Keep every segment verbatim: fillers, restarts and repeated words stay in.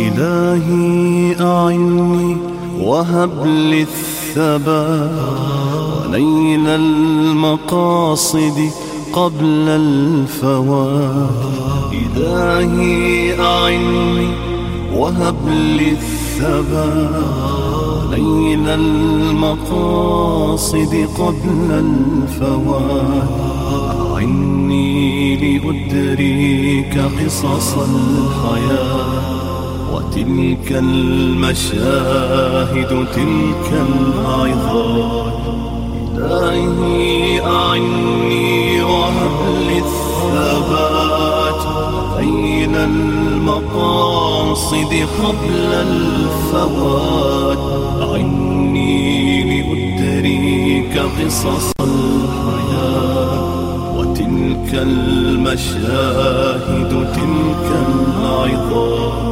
إلهي أعني وهب لي الثبات ونيل المقاصد قبل الفوات. إلهي أعني وهب لي الثبات ونيل المقاصد قبل الفوات. أعني لأدرك قصص الحياة وتلك المشاهد تلك العظات. إلهي أعني وهب لي الثبات بين المقاصد قبل الفوات. أعني لأدرك قصص الحياة وتلك المشاهد تلك العظات.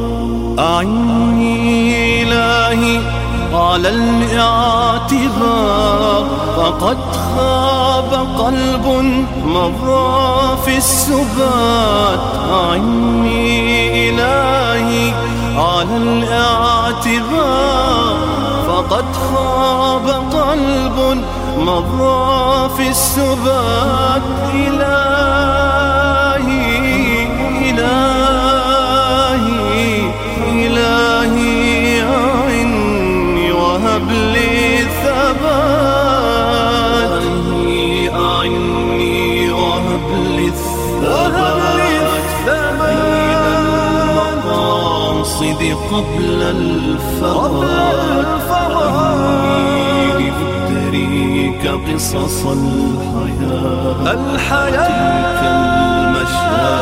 أعني إلهي على الاعتبار فقد خاب قلب مضى في السبات. أعني إلهي على الاعتبار فقد خاب قلب مضى في السبات. إلهي إلهي إلهي أعني وهب لي ثبات. إلهي أعني وهب لي الثبات بين المقاصد قبل الفوات. أعني لأدرك قصص الحياة الحياة تلك المشاهد